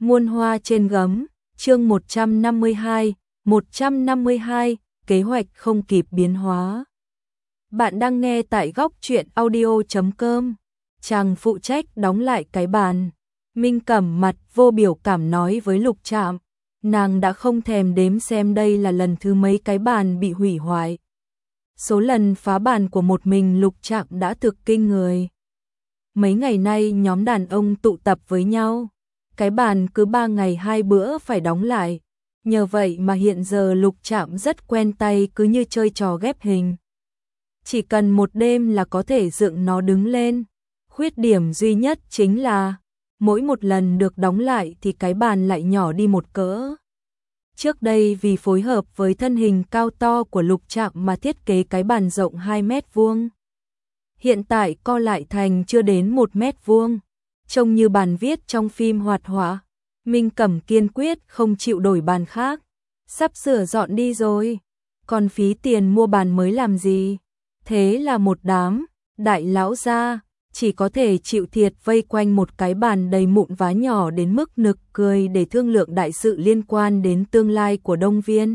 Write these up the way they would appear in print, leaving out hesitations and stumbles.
Muôn hoa trên gấm, chương 152, kế hoạch không kịp biến hóa. Bạn đang nghe tại góc truyện audio.com. Chàng phụ trách đóng lại cái bàn. Minh Cẩm mặt vô biểu cảm nói với Lục Trạm, nàng đã không thèm đếm xem đây là lần thứ mấy cái bàn bị hủy hoại. Số lần phá bàn của một mình Lục Trạm đã thực kinh người. Mấy ngày nay nhóm đàn ông tụ tập với nhau, cái bàn cứ 3 ngày 2 bữa phải đóng lại. Nhờ vậy mà hiện giờ Lục Trạm rất quen tay, cứ như chơi trò ghép hình. Chỉ cần một đêm là có thể dựng nó đứng lên. Khuyết điểm duy nhất chính là mỗi một lần được đóng lại thì cái bàn lại nhỏ đi một cỡ. Trước đây vì phối hợp với thân hình cao to của Lục Trạm mà thiết kế cái bàn rộng 2 mét vuông. Hiện tại co lại thành chưa đến 1 mét vuông, trông như bàn viết trong phim hoạt họa. Minh Cẩm kiên quyết không chịu đổi bàn khác. Sắp sửa dọn đi rồi, còn phí tiền mua bàn mới làm gì? Thế là một đám đại lão gia chỉ có thể chịu thiệt vây quanh một cái bàn đầy mụn vá nhỏ đến mức nực cười để thương lượng đại sự liên quan đến tương lai của Đông Viên.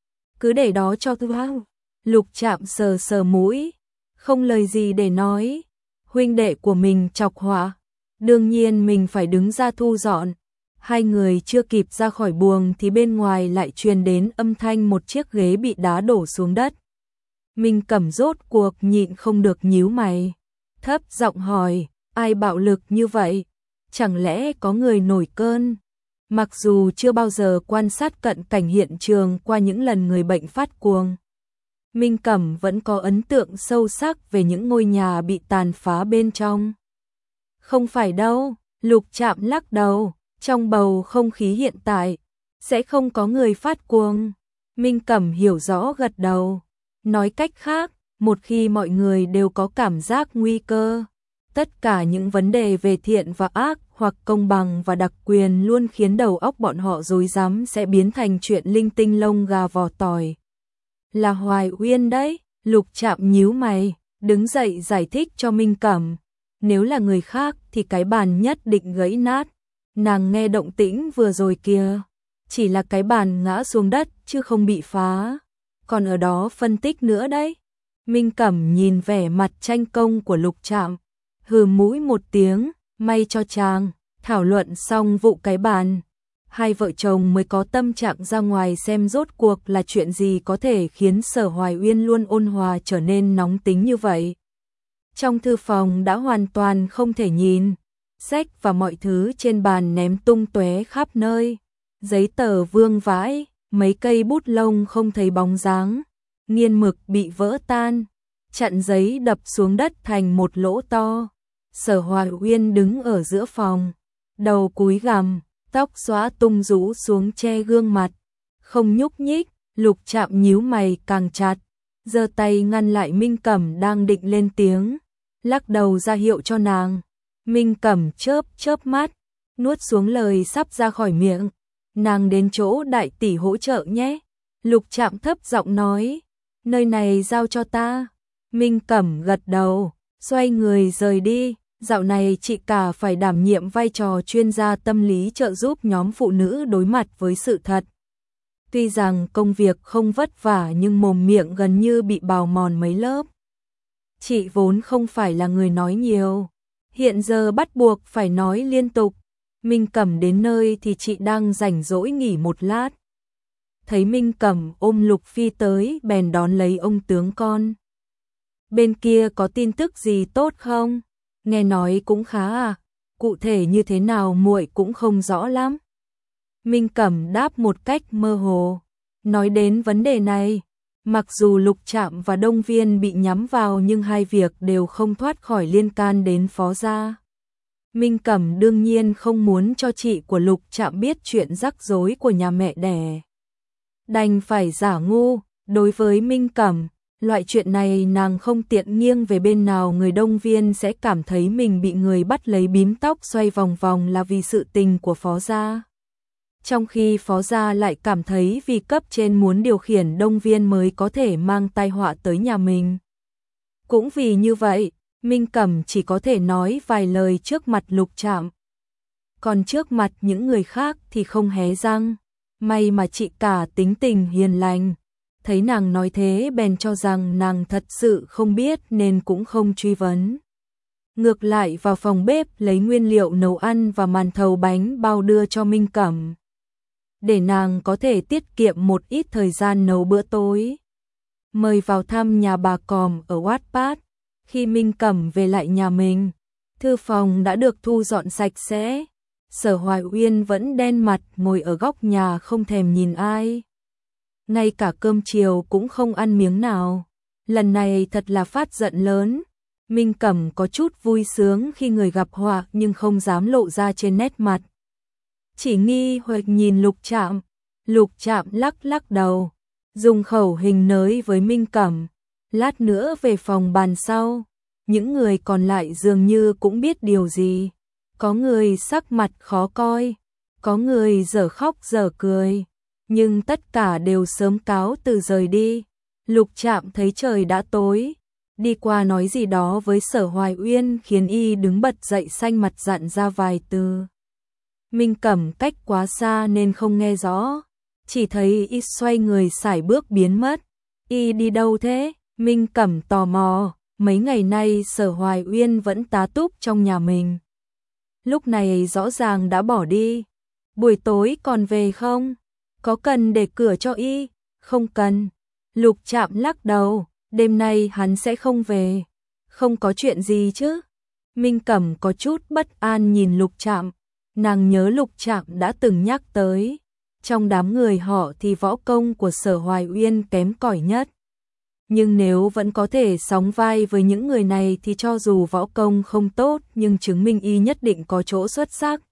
Cứ để đó cho tôi vào. Lục Trạm sờ sờ mũi, không lời gì để nói. Huynh đệ của mình chọc họa, đương nhiên mình phải đứng ra thu dọn. Hai người chưa kịp ra khỏi buồng thì bên ngoài lại truyền đến âm thanh một chiếc ghế bị đá đổ xuống đất. Minh Cẩm rốt cuộc nhịn không được nhíu mày, thấp giọng hỏi, ai bạo lực như vậy? Chẳng lẽ có người nổi cơn? Mặc dù chưa bao giờ quan sát cận cảnh hiện trường qua những lần người bệnh phát cuồng, Minh Cẩm vẫn có ấn tượng sâu sắc về những ngôi nhà bị tàn phá bên trong. Không phải đâu, Lục Trạm lắc đầu, trong bầu không khí hiện tại, sẽ không có người phát cuồng. Minh Cẩm hiểu rõ gật đầu. Nói cách khác, một khi mọi người đều có cảm giác nguy cơ, tất cả những vấn đề về thiện và ác hoặc công bằng và đặc quyền luôn khiến đầu óc bọn họ rối rắm sẽ biến thành chuyện linh tinh lông gà vỏ tỏi. Là Hoài Uyên đấy, Lục Trạm nhíu mày, đứng dậy giải thích cho Minh Cẩm. Nếu là người khác thì cái bàn nhất định gãy nát. Nàng nghe động tĩnh vừa rồi kìa, chỉ là cái bàn ngã xuống đất chứ không bị phá. Còn ở đó phân tích nữa đấy. Minh Cẩm nhìn vẻ mặt tranh công của Lục Trạm, hừ mũi một tiếng, may cho chàng. Thảo luận xong vụ cái bàn, hai vợ chồng mới có tâm trạng ra ngoài xem rốt cuộc là chuyện gì có thể khiến Sở Hoài Uyên luôn ôn hòa trở nên nóng tính như vậy. Trong thư phòng đã hoàn toàn không thể nhìn, sách và mọi thứ trên bàn ném tung tóe khắp nơi, giấy tờ vương vãi, mấy cây bút lông không thấy bóng dáng, nghiên mực bị vỡ tan, chặn giấy đập xuống đất thành một lỗ to. Sở Hoài Uyên đứng ở giữa phòng, đầu cúi gằm, tóc xõa tung rũ xuống che gương mặt, không nhúc nhích. Lục Trạm nhíu mày càng chặt, giơ tay ngăn lại Minh Cẩm đang định lên tiếng, lắc đầu ra hiệu cho nàng. Minh Cẩm chớp chớp mắt, nuốt xuống lời sắp ra khỏi miệng. Nàng đến chỗ đại tỷ hỗ trợ nhé. Lục Trạm thấp giọng nói, nơi này giao cho ta. Minh Cẩm gật đầu, xoay người rời đi. Dạo này chị cả phải đảm nhiệm vai trò chuyên gia tâm lý trợ giúp nhóm phụ nữ đối mặt với sự thật. Tuy rằng công việc không vất vả nhưng mồm miệng gần như bị bào mòn mấy lớp. Chị vốn không phải là người nói nhiều, hiện giờ bắt buộc phải nói liên tục. Minh Cẩm đến nơi thì chị đang rảnh rỗi nghỉ một lát. Thấy Minh Cẩm ôm Lục Phi tới bèn đón lấy ông tướng con. Bên kia có tin tức gì tốt không? Nghe nói cũng khá à, cụ thể như thế nào muội cũng không rõ lắm. Minh Cẩm đáp một cách mơ hồ. Nói đến vấn đề này, mặc dù Lục Trạm và Đông Viên bị nhắm vào nhưng hai việc đều không thoát khỏi liên can đến Phó gia. Minh Cẩm đương nhiên không muốn cho chị của Lục Trạm biết chuyện rắc rối của nhà mẹ đẻ. Đành phải giả ngu, đối với Minh Cẩm, loại chuyện này nàng không tiện nghiêng về bên nào. Người Đông Viên sẽ cảm thấy mình bị người bắt lấy bím tóc xoay vòng vòng là vì sự tình của Phó gia. Trong khi Phó gia lại cảm thấy vì cấp trên muốn điều khiển Đông Viên mới có thể mang tai họa tới nhà mình. Cũng vì như vậy, Minh Cẩm chỉ có thể nói vài lời trước mặt Lục Trạm. còn trước mặt những người khác thì không hé răng. May mà chị cả tính tình hiền lành, thấy nàng nói thế bèn cho rằng nàng thật sự không biết nên cũng không truy vấn. Ngược lại vào phòng bếp lấy nguyên liệu nấu ăn và màn thầu bánh bao đưa cho Minh Cẩm, để nàng có thể tiết kiệm một ít thời gian nấu bữa tối. Mời vào thăm nhà bà Còm ở Wattpad. Khi Minh Cẩm về lại nhà mình, thư phòng đã được thu dọn sạch sẽ. Sở Hoài Uyên vẫn đen mặt ngồi ở góc nhà không thèm nhìn ai. Ngay cả cơm chiều cũng không ăn miếng nào. Lần này thật là phát giận lớn. Minh Cẩm có chút vui sướng khi người gặp họa nhưng không dám lộ ra trên nét mặt. Chỉ nghi hoặc nhìn Lục Trạm. Lục Trạm lắc lắc đầu, dùng khẩu hình nới với Minh Cẩm. Lát nữa về phòng bàn sau. Những người còn lại dường như cũng biết điều gì. Có người sắc mặt khó coi, có người dở khóc dở cười, nhưng tất cả đều sớm cáo từ rời đi. Lục Trạm thấy trời đã tối, đi qua nói gì đó với Sở Hoài Uyên khiến y đứng bật dậy xanh mặt dặn ra vài từ. Minh Cẩm cách quá xa nên không nghe rõ, chỉ thấy y xoay người sải bước biến mất. Y đi đâu thế? Minh Cẩm tò mò, mấy ngày nay Sở Hoài Uyên vẫn tá túc trong nhà mình. Lúc này rõ ràng đã bỏ đi. Buổi tối còn về không? Có cần để cửa cho y? Không cần. Lục Trạm lắc đầu, đêm nay hắn sẽ không về. Không có chuyện gì chứ? Minh Cẩm có chút bất an nhìn Lục Trạm. Nàng nhớ Lục Trạm đã từng nhắc tới, trong đám người họ thì võ công của Sở Hoài Uyên kém cỏi nhất. Nhưng nếu vẫn có thể sóng vai với những người này thì cho dù võ công không tốt nhưng chứng minh y nhất định có chỗ xuất sắc.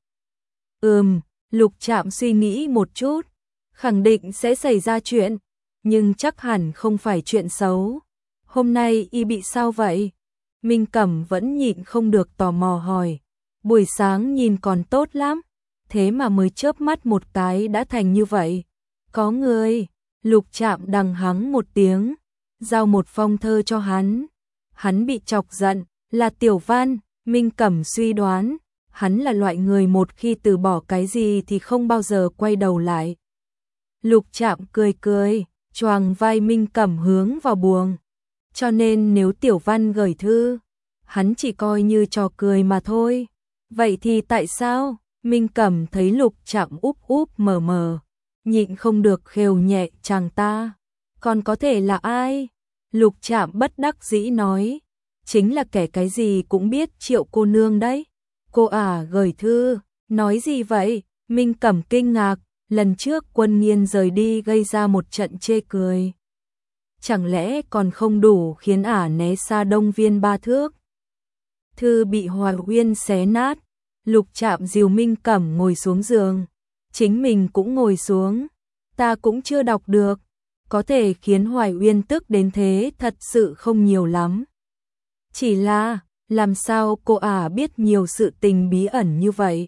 Lục Trạm suy nghĩ một chút, khẳng định sẽ xảy ra chuyện, nhưng chắc hẳn không phải chuyện xấu. Hôm nay y bị sao vậy? Minh Cẩm vẫn nhịn không được tò mò hỏi. Buổi sáng nhìn còn tốt lắm, thế mà mới chớp mắt một cái đã thành như vậy. Có người. Lục Trạm đằng hắng một tiếng, giao một phong thơ cho hắn. Hắn bị chọc giận, là Tiểu Văn. Minh Cẩm suy đoán, hắn là loại người một khi từ bỏ cái gì thì không bao giờ quay đầu lại. Lục Trạm cười cười, choàng vai Minh Cẩm hướng vào buồng. Cho nên nếu Tiểu Văn gửi thư, hắn chỉ coi như trò cười mà thôi. Vậy thì tại sao? Minh Cẩm thấy Lục Trạm úp úp mờ mờ, nhịn không được khều nhẹ, chàng ta còn có thể là ai? Lục Trạm bất đắc dĩ nói, chính là kẻ cái gì cũng biết Triệu cô nương đấy. Cô gửi thư, nói gì vậy? Minh Cẩm kinh ngạc, lần trước Quân Nghiên rời đi gây ra một trận chê cười. Chẳng lẽ còn không đủ khiến né xa Đông Viên 3 thước? Thư bị Hoài Uyên xé nát. Lục Trạm dìu Minh Cẩm ngồi xuống giường, chính mình cũng ngồi xuống. Ta cũng chưa đọc được, có thể khiến Hoài Uyên tức đến thế thật sự không nhiều lắm. Chỉ là, làm sao cô biết nhiều sự tình bí ẩn như vậy?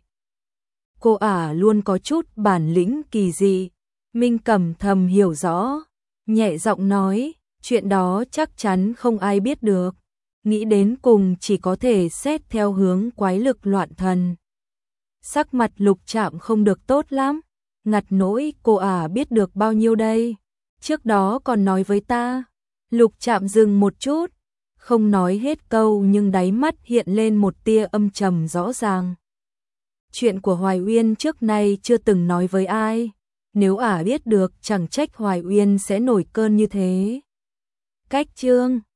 Cô luôn có chút bản lĩnh kỳ dị. Minh Cẩm thầm hiểu rõ, nhẹ giọng nói, chuyện đó chắc chắn không ai biết được. Nghĩ đến cùng chỉ có thể xét theo hướng quái lực loạn thần. Sắc mặt Lục Trạm không được tốt lắm, ngặt nỗi cô biết được bao nhiêu đây? Trước đó còn nói với ta. Lục Trạm dừng một chút, không nói hết câu nhưng đáy mắt hiện lên một tia âm trầm rõ ràng. Chuyện của Hoài Uyên trước nay chưa từng nói với ai, nếu biết được chẳng trách Hoài Uyên sẽ nổi cơn như thế. Cách chương